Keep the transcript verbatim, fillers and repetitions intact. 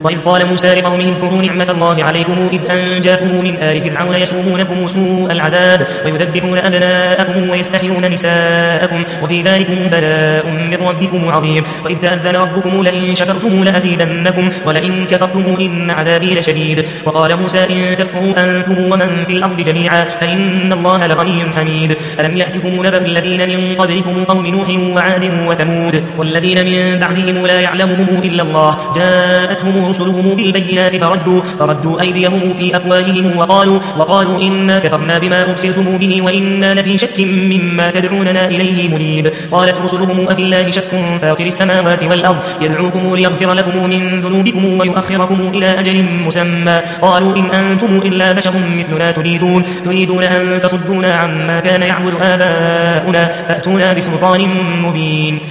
وإذ قال موسى لقومه اذكروا نعمة الله عليكم إذ أنجاكم من آل فرعون يسومونكم سوء العذاب ويذبحون أبناءكم ويستحيون نساءكم وفي ذلكم بلاء من ربكم عظيم. وإذ تأذن ربكم لئن شكرتم لأزيدنكم ولئن كفرتم إن عذابي لشديد. وقال موسى إن تكفروا أنتم ومن في الأرض جميعا فإن الله لغني حميد. ألم يأتكم نبأ الذين من قبلكم قوم نوح وعاد وثمود والذين من بعدهم لا يعلمهم إلا الله جاءتهم رسلهم بالبينات فردوا, فردوا أيديهم في أفواههم وقالوا, وقالوا إنا كفرنا بما أرسلتم به وإنا لفي شك مما تدعوننا إليه مريب. قالت رسلهم أفي الله شك فاطر السماوات والأرض يدعوكم ليغفر لكم من ذنوبكم ويؤخركم إلى أجل مسمى قالوا إن أنتم إلا بشر مثلنا تريدون, تريدون أن تصدونا عما كان يعبد آباؤنا فأتونا بسلطان مبين.